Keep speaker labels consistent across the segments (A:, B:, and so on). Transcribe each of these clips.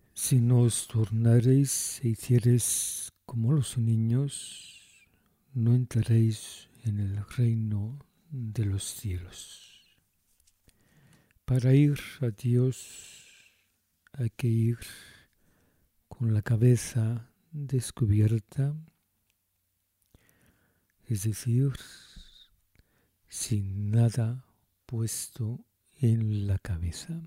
A: Si no os tornareis e hiciereis como los niños, no entraréis en el reino de los cielos. Para ir a Dios hay que ir con la cabeza descubierta, es decir, sin nada puesto en la cabeza,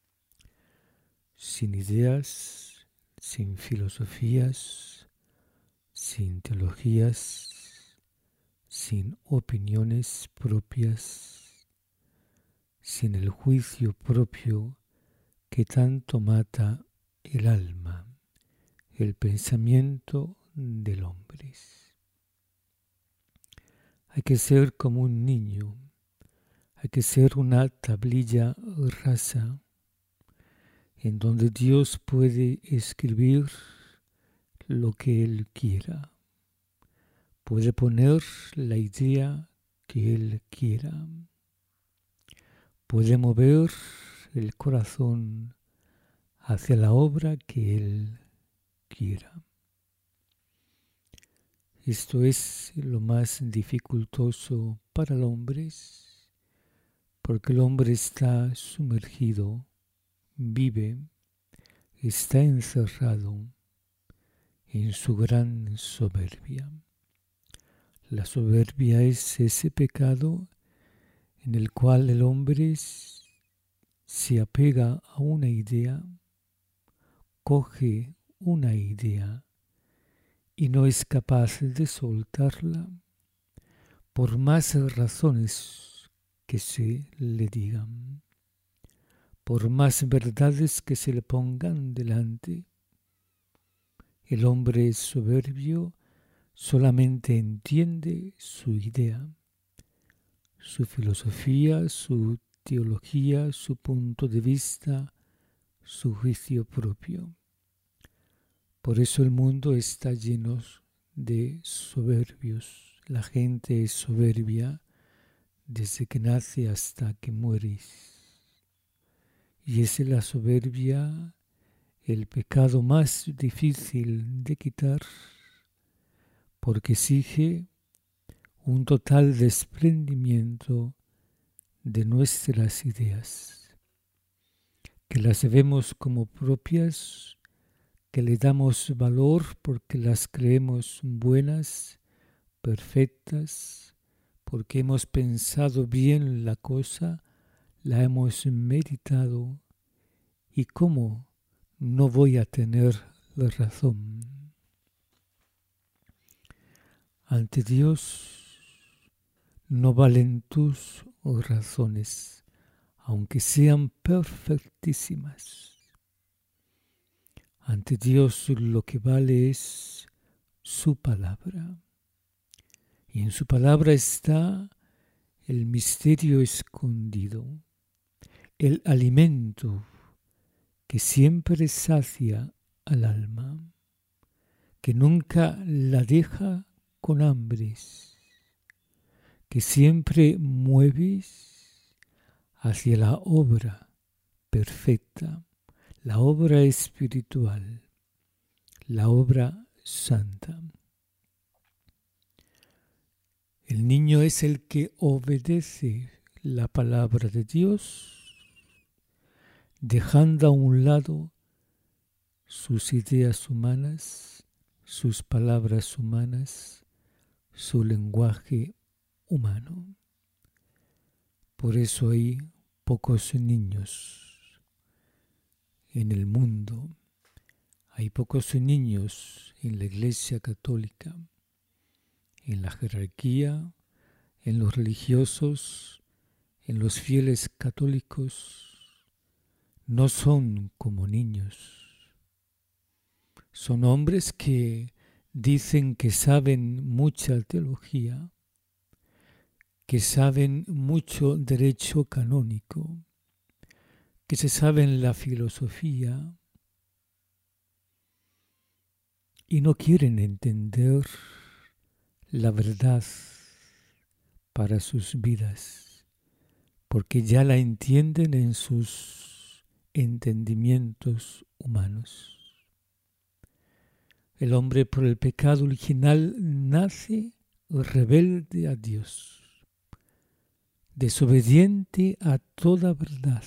A: sin ideas, sin filosofías, sin teologías, sin opiniones propias, sin el juicio propio que tanto mata el alma, el pensamiento del hombre. Hay que ser como un niño, hay que ser una tablilla rasa en donde Dios puede escribir lo que Él quiera, puede poner la idea que Él quiera, puede mover el corazón hacia la obra que Él quiera. Esto es lo más dificultoso para el hombre, porque el hombre está sumergido, vive, está encerrado en su gran soberbia. La soberbia es ese pecado en el cual el hombre se apega a una idea, coge una idea y no es capaz de soltarla por más razones que se le digan, por más verdades que se le pongan delante. El hombre soberbio solamente entiende su idea, su filosofía, su teología, su punto de vista, su juicio propio. Por eso el mundo está lleno de soberbios. La gente es soberbia desde que nace hasta que muere. Y es la soberbia el pecado más difícil de quitar, porque exige un total desprendimiento de nuestras ideas, que las vemos como propias, que le damos valor porque las creemos buenas, perfectas, porque hemos pensado bien la cosa, la hemos meditado, y cómo no voy a tener la razón. Ante Dios no valen tus razones, aunque sean perfectísimas. Ante Dios lo que vale es su palabra. Y en su palabra está el misterio escondido, el alimento que siempre sacia al alma, que nunca la deja con hambres, que siempre mueves hacia la obra perfecta, la obra espiritual, la obra santa. El niño es el que obedece la palabra de Dios, dejando a un lado sus ideas humanas, sus palabras humanas, su lenguaje humano. Por eso hay pocos niños en el mundo, hay pocos niños en la Iglesia Católica, en la jerarquía, en los religiosos, en los fieles católicos. No son como niños. Son hombres que dicen que saben mucha teología, que saben mucho derecho canónico, que se saben la filosofía y no quieren entender la verdad para sus vidas, porque ya la entienden en sus entendimientos humanos. El hombre por el pecado original nace rebelde a Dios, desobediente a toda verdad,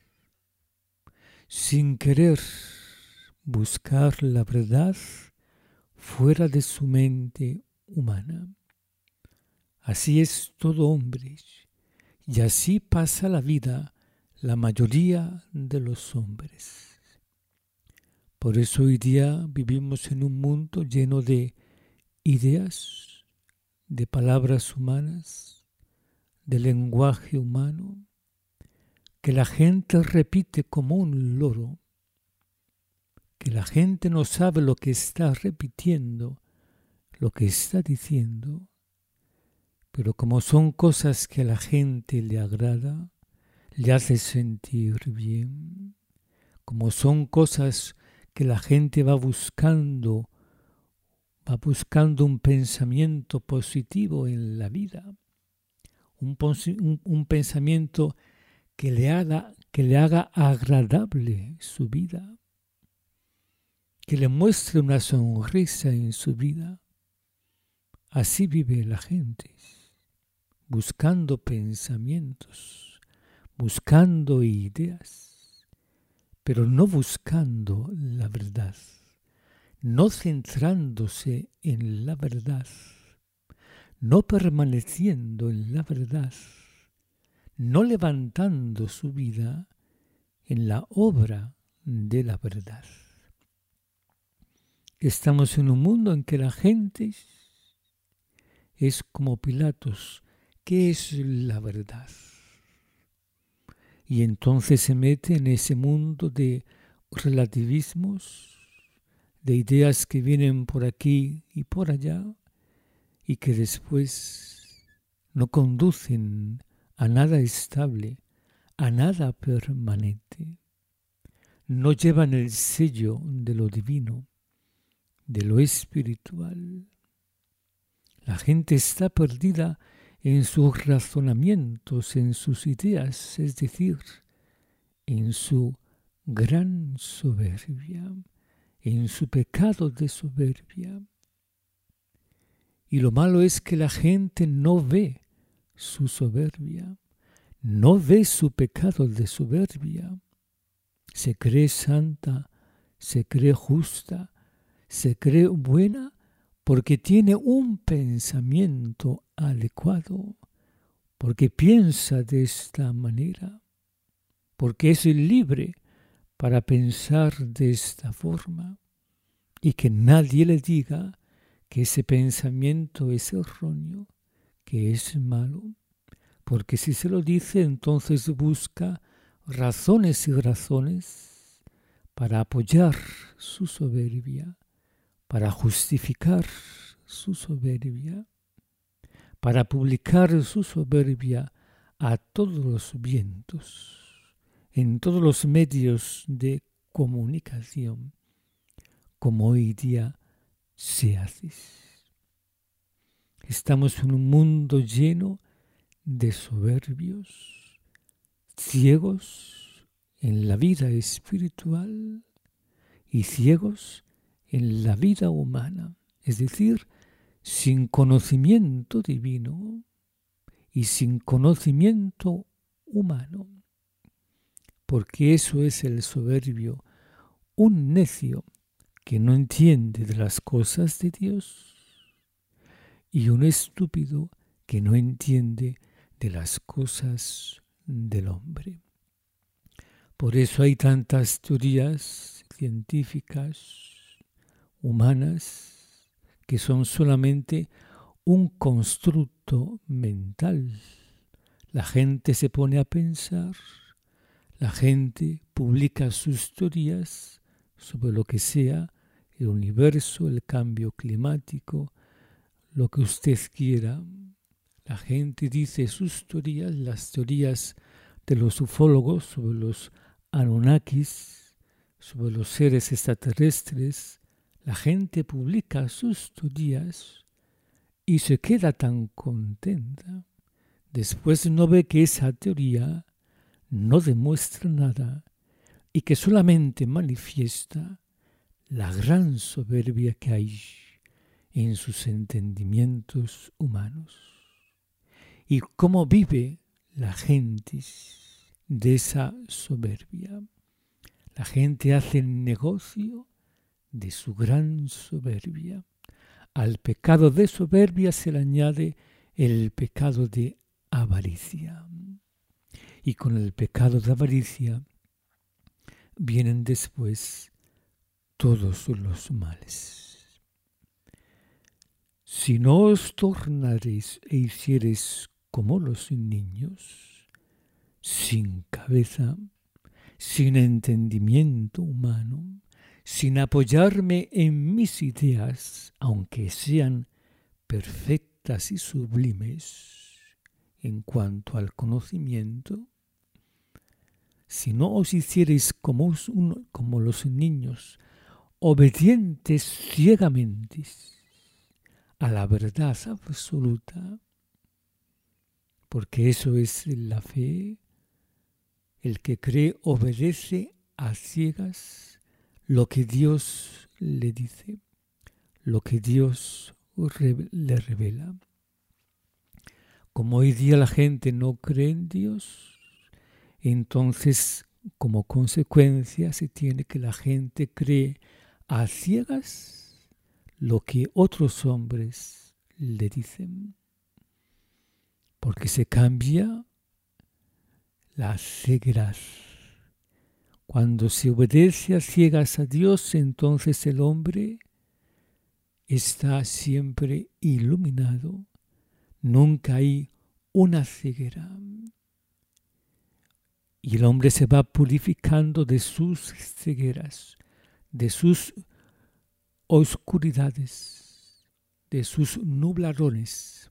A: sin querer buscar la verdad fuera de su mente humana. Así es todo hombre, y así pasa la vida la mayoría de los hombres. Por eso hoy día vivimos en un mundo lleno de ideas, de palabras humanas, de lenguaje humano, que la gente repite como un loro, que la gente no sabe lo que está repitiendo, lo que está diciendo, pero como son cosas que a la gente le agrada, le hace sentir bien, como son cosas que la gente va buscando un pensamiento positivo en la vida, un pensamiento que le haga agradable su vida, que le muestre una sonrisa en su vida. Así vive la gente, buscando pensamientos, buscando ideas, pero no buscando la verdad, no centrándose en la verdad, no permaneciendo en la verdad, no levantando su vida en la obra de la verdad. Estamos en un mundo en que la gente es como Pilatos. ¿Qué es la verdad? Y entonces se mete en ese mundo de relativismos, de ideas que vienen por aquí y por allá y que después no conducen a nada estable, a nada permanente. No llevan el sello de lo divino, de lo espiritual. La gente está perdida en sus razonamientos, en sus ideas, es decir, en su gran soberbia, en su pecado de soberbia. Y lo malo es que la gente no ve su soberbia, no ve su pecado de soberbia. Se cree santa, se cree justa, se cree buena porque tiene un pensamiento adecuado, porque piensa de esta manera, porque es libre para pensar de esta forma y que nadie le diga que ese pensamiento es erróneo, que es malo, porque si se lo dice entonces busca razones y razones para apoyar su soberbia, para justificar su soberbia, para publicar su soberbia a todos los vientos, en todos los medios de comunicación, como hoy día se hace. Estamos en un mundo lleno de soberbios, ciegos en la vida espiritual y ciegos en la vida humana, es decir, sin conocimiento divino y sin conocimiento humano, porque eso es el soberbio, un necio que no entiende de las cosas de Dios y un estúpido que no entiende de las cosas del hombre. Por eso hay tantas teorías científicas, humanas, que son solamente un constructo mental. La gente se pone a pensar, la gente publica sus teorías sobre lo que sea, el universo, el cambio climático, lo que usted quiera. La gente dice sus teorías, las teorías de los ufólogos sobre los Anunnakis, sobre los seres extraterrestres. La gente publica sus teorías y se queda tan contenta. Después no ve que esa teoría no demuestra nada, y que solamente manifiesta la gran soberbia que hay en sus entendimientos humanos. Y cómo vive la gente de esa soberbia. La gente hace negocio de su gran soberbia. Al pecado de soberbia se le añade el pecado de avaricia. Y con el pecado de avaricia vienen después todos los males. Si no os tornareis e hiciereis como los niños, sin cabeza, sin entendimiento humano, sin apoyarme en mis ideas, aunque sean perfectas y sublimes en cuanto al conocimiento, si no os hiciereis como los niños, obedientes ciegamente a la verdad absoluta, porque eso es la fe, el que cree obedece a ciegas lo que Dios le dice, lo que Dios le revela. Como hoy día la gente no cree en Dios, entonces como consecuencia se tiene que la gente cree a ciegas lo que otros hombres le dicen, porque se cambia la ceguedad. Cuando se obedece a ciegas a Dios, entonces el hombre está siempre iluminado. Nunca hay una ceguera. Y el hombre se va purificando de sus cegueras, de sus oscuridades, de sus nublarones.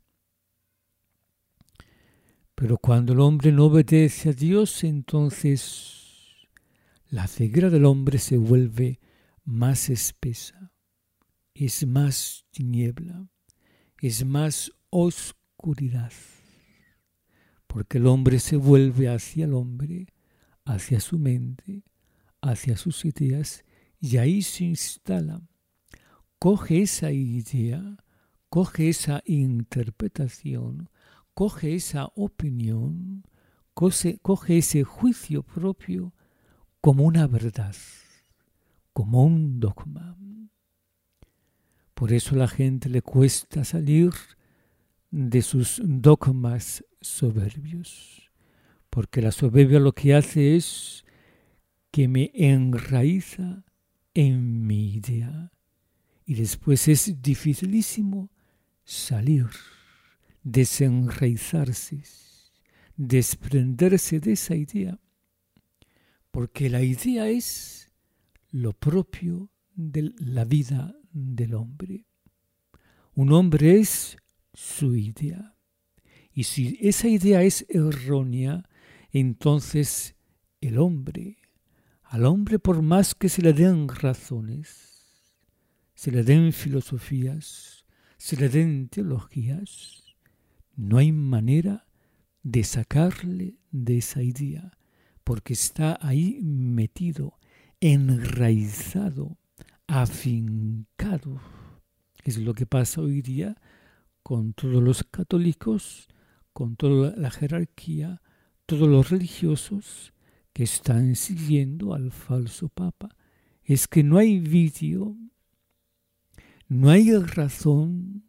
A: Pero cuando el hombre no obedece a Dios, entonces la ceguera del hombre se vuelve más espesa, es más tiniebla, es más oscuridad. Porque el hombre se vuelve hacia el hombre, hacia su mente, hacia sus ideas, y ahí se instala. Coge esa idea, coge esa interpretación, coge esa opinión, coge ese juicio propio como una verdad, como un dogma. Por eso a la gente le cuesta salir de sus dogmas soberbios, porque la soberbia lo que hace es que me enraiza en mi idea y después es dificilísimo salir, desenraizarse, desprenderse de esa idea, porque la idea es lo propio de la vida del hombre. Un hombre es su idea. Y si esa idea es errónea, entonces al hombre por más que se le den razones, se le den filosofías, se le den teologías, no hay manera de sacarle de esa idea, porque está ahí metido, enraizado, afincado. Es lo que pasa hoy día con todos los católicos, con toda la jerarquía, todos los religiosos que están siguiendo al falso papa. Es que no hay vídeo, no hay razón,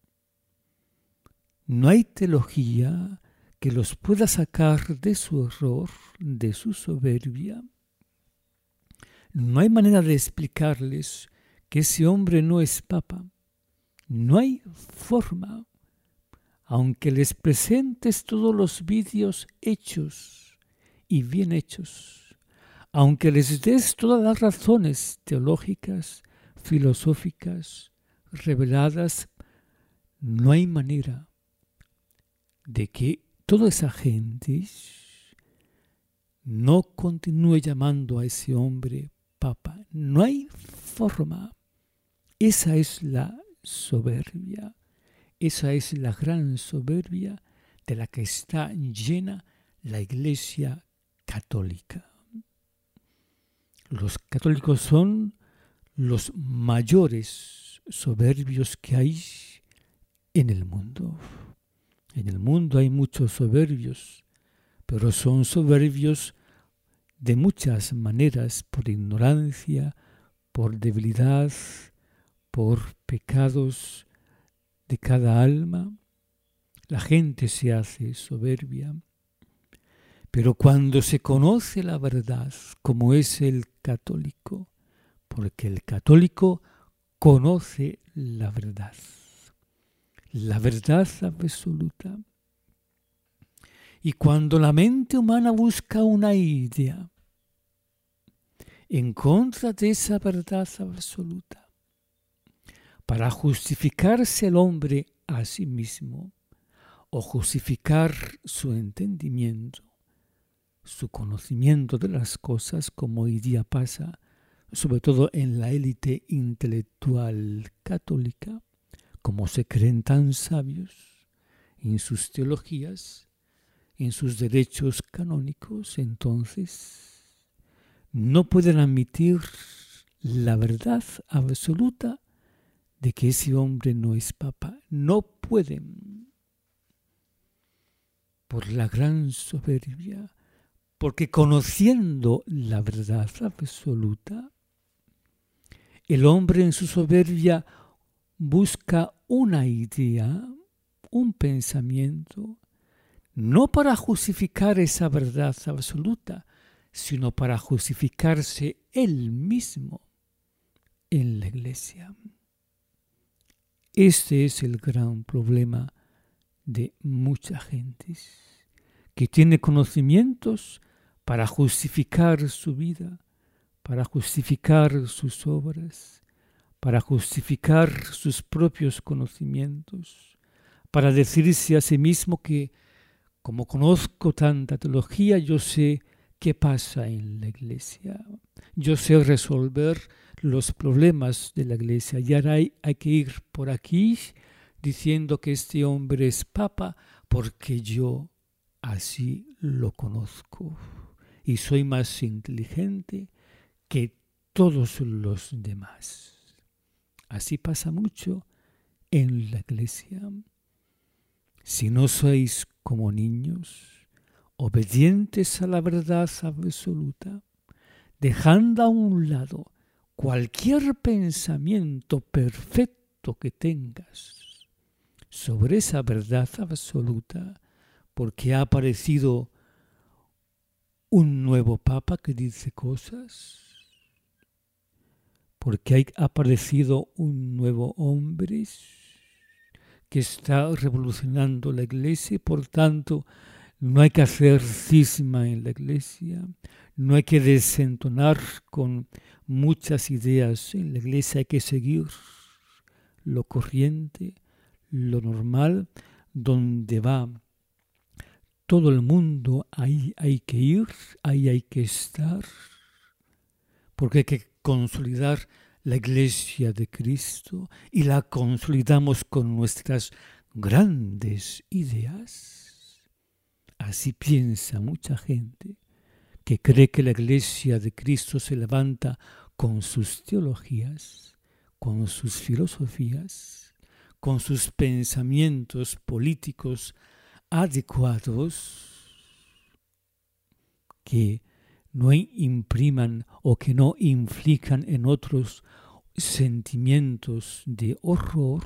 A: no hay teología que los pueda sacar de su error, de su soberbia. No hay manera de explicarles que ese hombre no es papa. No hay forma. Aunque les presentes todos los vídeos hechos y bien hechos, aunque les des todas las razones teológicas, filosóficas, reveladas, no hay manera de que toda esa gente no continúe llamando a ese hombre papa. No hay forma. Esa es la soberbia. Esa es la gran soberbia de la que está llena la Iglesia católica. Los católicos son los mayores soberbios que hay en el mundo. En el mundo hay muchos soberbios, pero son soberbios de muchas maneras, por ignorancia, por debilidad, por pecados de cada alma. La gente se hace soberbia. Pero cuando se conoce la verdad, como es el católico, porque el católico conoce la verdad absoluta. Y cuando la mente humana busca una idea en contra de esa verdad absoluta, para justificarse el hombre a sí mismo, o justificar su entendimiento, su conocimiento de las cosas, como hoy día pasa, sobre todo en la élite intelectual católica, como se creen tan sabios en sus teologías, en sus derechos canónicos, entonces no pueden admitir la verdad absoluta de que ese hombre no es papa. No pueden, por la gran soberbia, porque conociendo la verdad absoluta, el hombre en su soberbia busca una idea, un pensamiento, no para justificar esa verdad absoluta, sino para justificarse él mismo en la Iglesia. Este es el gran problema de mucha gente, que tiene conocimientos para justificar su vida, para justificar sus obras, para justificar sus propios conocimientos, para decirse a sí mismo que, como conozco tanta teología, yo sé qué pasa en la Iglesia, yo sé resolver los problemas de la Iglesia, y ahora hay que ir por aquí diciendo que este hombre es papa porque yo así lo conozco y soy más inteligente que todos los demás. Así pasa mucho en la Iglesia. Si no sois como niños, obedientes a la verdad absoluta, dejando a un lado cualquier pensamiento perfecto que tengas sobre esa verdad absoluta, porque ha aparecido un nuevo papa que dice cosas, porque ha aparecido un nuevo hombre que está revolucionando la Iglesia, y por tanto no hay que hacer cisma en la Iglesia, no hay que desentonar con muchas ideas en la Iglesia, hay que seguir lo corriente, lo normal, donde va todo el mundo, ahí hay que ir, ahí hay que estar, porque hay que consolidar la Iglesia de Cristo y la consolidamos con nuestras grandes ideas. Así piensa mucha gente que cree que la Iglesia de Cristo se levanta con sus teologías, con sus filosofías, con sus pensamientos políticos adecuados, que no impriman o que no inflijan en otros sentimientos de horror,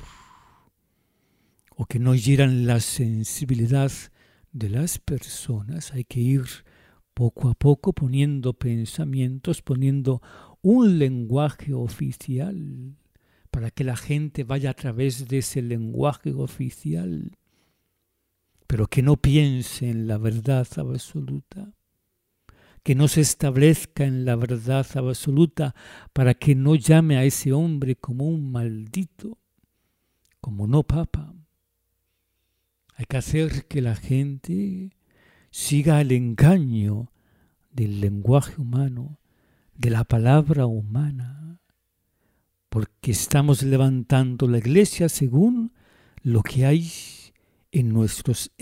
A: o que no hieran la sensibilidad de las personas. Hay que ir poco a poco poniendo pensamientos, poniendo un lenguaje oficial, para que la gente vaya a través de ese lenguaje oficial, pero que no piense en la verdad absoluta, que no se establezca en la verdad absoluta, para que no llame a ese hombre como un maldito, como no papa. Hay que hacer que la gente siga el engaño del lenguaje humano, de la palabra humana, porque estamos levantando la Iglesia según lo que hay en nuestros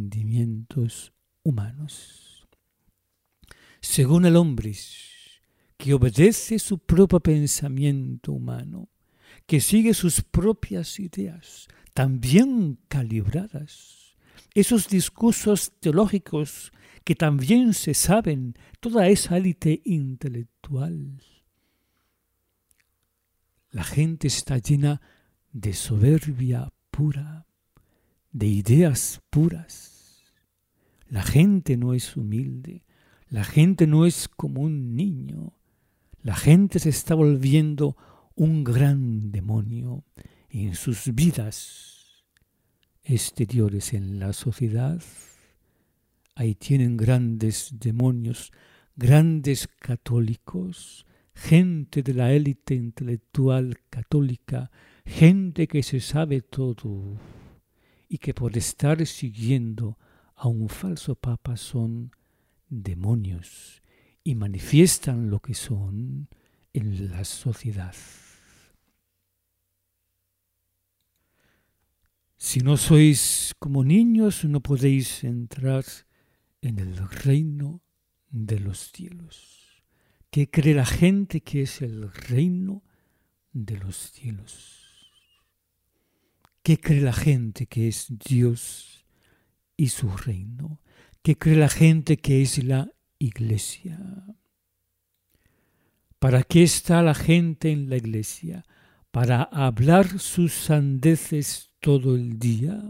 A: entendimientos humanos. Según el hombre que obedece su propio pensamiento humano, que sigue sus propias ideas, también calibradas. Esos discursos teológicos que también se saben, toda esa élite intelectual. La gente está llena de soberbia pura, de ideas puras. La gente no es humilde, la gente no es como un niño. La gente se está volviendo un gran demonio en sus vidas exteriores, en la sociedad. Ahí tienen grandes demonios, grandes católicos, gente de la élite intelectual católica, gente que se sabe todo y que por estar siguiendo a un falso papa son demonios y manifiestan lo que son en la sociedad. Si no sois como niños, no podéis entrar en el reino de los cielos. ¿Qué cree la gente que es el reino de los cielos? ¿Qué cree la gente que es Dios y su reino? ¿Qué cree la gente que es la iglesia? ¿Para qué está la gente en la iglesia? ¿Para hablar sus sandeces todo el día?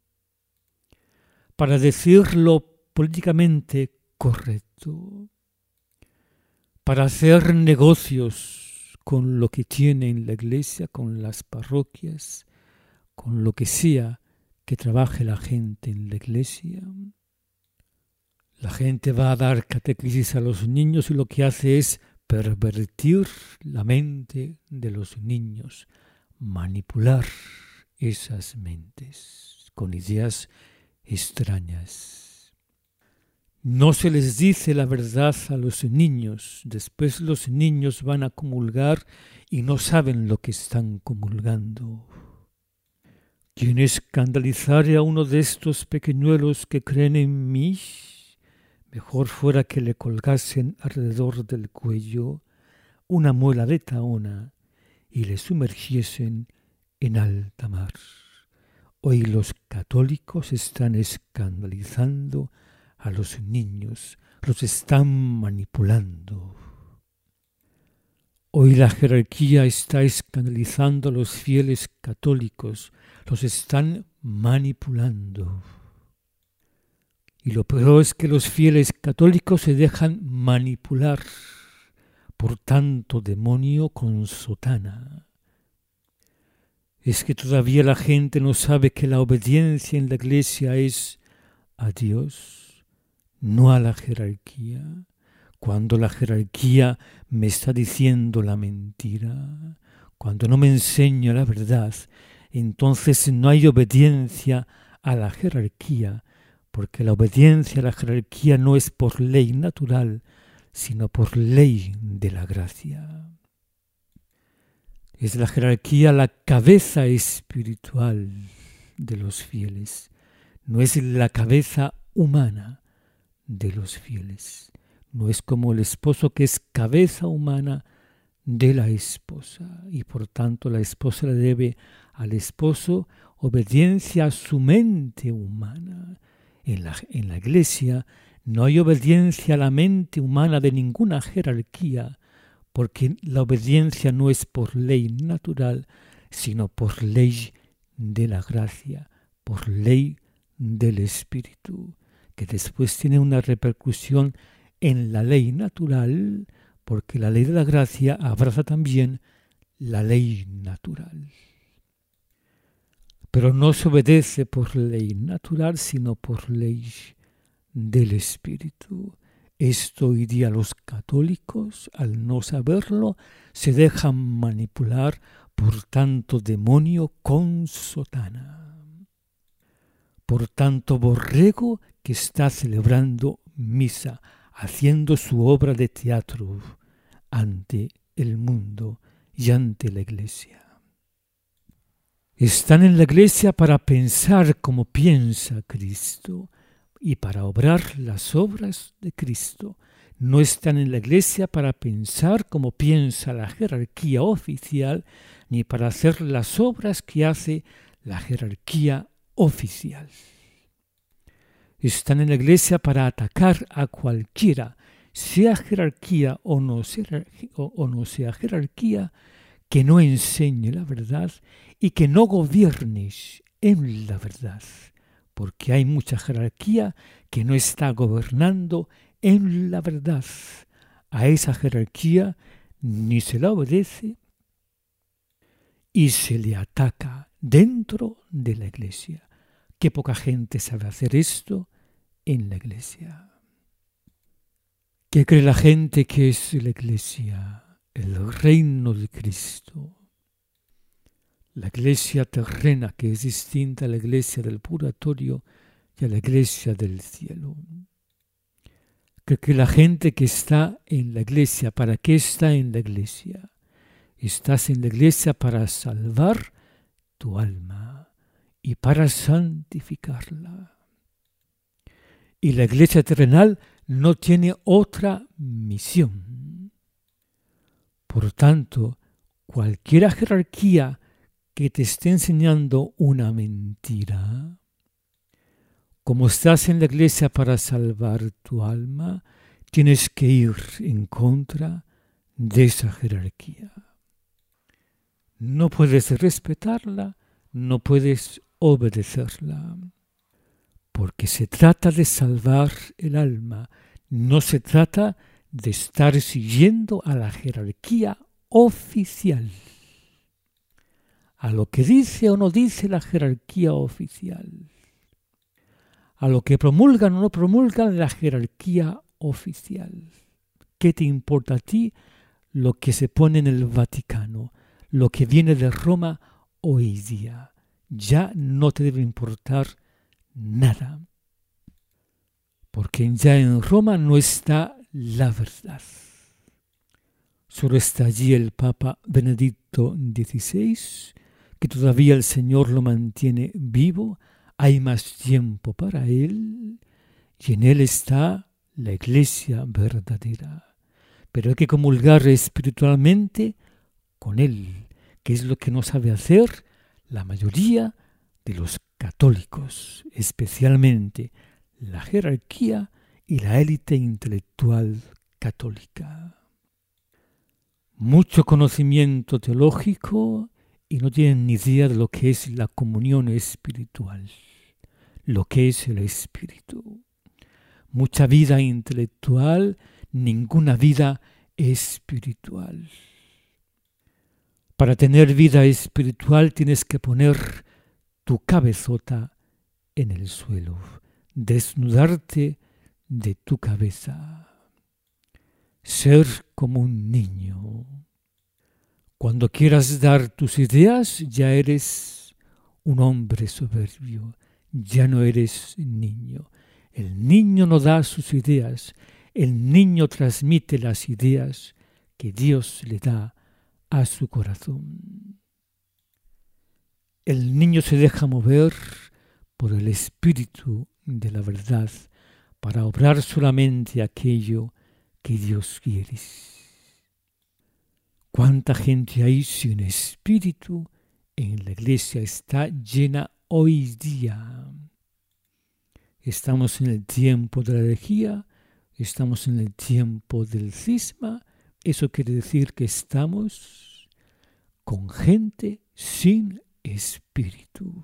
A: ¿Para decir lo políticamente correcto? ¿Para hacer negocios con lo que tiene en la iglesia, con las parroquias, con lo que sea que trabaje la gente en la iglesia? La gente va a dar catequesis a los niños y lo que hace es pervertir la mente de los niños, manipular esas mentes con ideas extrañas. No se les dice la verdad a los niños, después los niños van a comulgar y no saben lo que están comulgando. ¿Quién escandalizare a uno de estos pequeñuelos que creen en mí? Mejor fuera que le colgasen alrededor del cuello una muela de tahona y le sumergiesen en alta mar. Hoy los católicos están escandalizando a los niños, los están manipulando. Hoy la jerarquía está escandalizando a los fieles católicos, los están manipulando. Y lo peor es que los fieles católicos se dejan manipular por tanto demonio con sotana. Es que todavía la gente no sabe que la obediencia en la iglesia es a Dios, no a la jerarquía. Cuando la jerarquía me está diciendo la mentira, cuando no me enseña la verdad, entonces no hay obediencia a la jerarquía, porque la obediencia a la jerarquía no es por ley natural, sino por ley de la gracia. Es la jerarquía la cabeza espiritual de los fieles, no es la cabeza humana de los fieles. No es como el esposo que es cabeza humana de la esposa y por tanto la esposa le debe al esposo obediencia a su mente humana. En la iglesia no hay obediencia a la mente humana de ninguna jerarquía, porque la obediencia no es por ley natural, sino por ley de la gracia, por ley del Espíritu, que después tiene una repercusión en la ley natural, porque la ley de la gracia abraza también la ley natural. Pero no se obedece por ley natural, sino por ley del Espíritu. Esto hoy día los católicos, al no saberlo, se dejan manipular por tanto demonio con sotana, por tanto borrego que está celebrando misa, haciendo su obra de teatro ante el mundo y ante la iglesia. Están en la iglesia para pensar como piensa Cristo y para obrar las obras de Cristo. No están en la iglesia para pensar como piensa la jerarquía oficial, ni para hacer las obras que hace la jerarquía oficial. Están en la iglesia para atacar a cualquiera, sea jerarquía o no sea jerarquía, que no enseñe la verdad y que no gobiernes en la verdad, porque hay mucha jerarquía que no está gobernando en la verdad. A esa jerarquía ni se la obedece y se le ataca dentro de la iglesia. Qué poca gente sabe hacer esto en la iglesia. ¿Qué cree la gente que es la iglesia? El reino de Cristo. La iglesia terrena, que es distinta a la iglesia del purgatorio y a la iglesia del cielo. Que la gente que está en la iglesia, ¿para qué está en la iglesia? Estás en la iglesia para salvar tu alma y para santificarla. Y la iglesia terrenal no tiene otra misión. Por tanto, cualquier jerarquía que te esté enseñando una mentira, como estás en la iglesia para salvar tu alma, tienes que ir en contra de esa jerarquía. No puedes respetarla, no puedes obedecerla, porque se trata de salvar el alma, no se trata de estar siguiendo a la jerarquía oficial, a lo que dice o no dice la jerarquía oficial, a lo que promulgan o no promulgan la jerarquía oficial. ¿Qué te importa a ti lo que se pone en el Vaticano, lo que viene de Roma hoy día? Ya no te debe importar nada, porque ya en Roma no está la verdad. Solo está allí el Papa Benedicto XVI, que todavía el Señor lo mantiene vivo, hay más tiempo para él, y en él está la iglesia verdadera. Pero hay que comulgar espiritualmente con él, que es lo que no sabe hacer la mayoría de los católicos, especialmente la jerarquía y la élite intelectual católica. Mucho conocimiento teológico y no tienen ni idea de lo que es la comunión espiritual, lo que es el espíritu. Mucha vida intelectual, ninguna vida espiritual. Para tener vida espiritual tienes que poner tu cabezota en el suelo, desnudarte de tu cabeza, ser como un niño. Cuando quieras dar tus ideas, ya eres un hombre soberbio, ya no eres niño. El niño no da sus ideas, el niño transmite las ideas que Dios le da a su corazón. El niño se deja mover por el espíritu de la verdad para obrar solamente aquello que Dios quiere. ¿Cuánta gente hay sin espíritu en la iglesia? Está llena hoy día. Estamos en el tiempo de la herejía, estamos en el tiempo del cisma. Eso quiere decir que estamos con gente sin espíritu.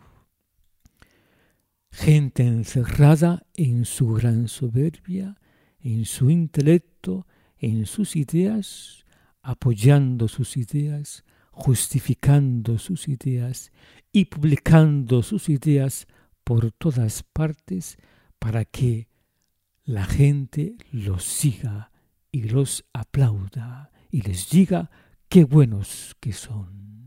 A: Gente encerrada en su gran soberbia, en su intelecto, en sus ideas, apoyando sus ideas, justificando sus ideas y publicando sus ideas por todas partes para que la gente los siga y los aplauda y les diga qué buenos que son.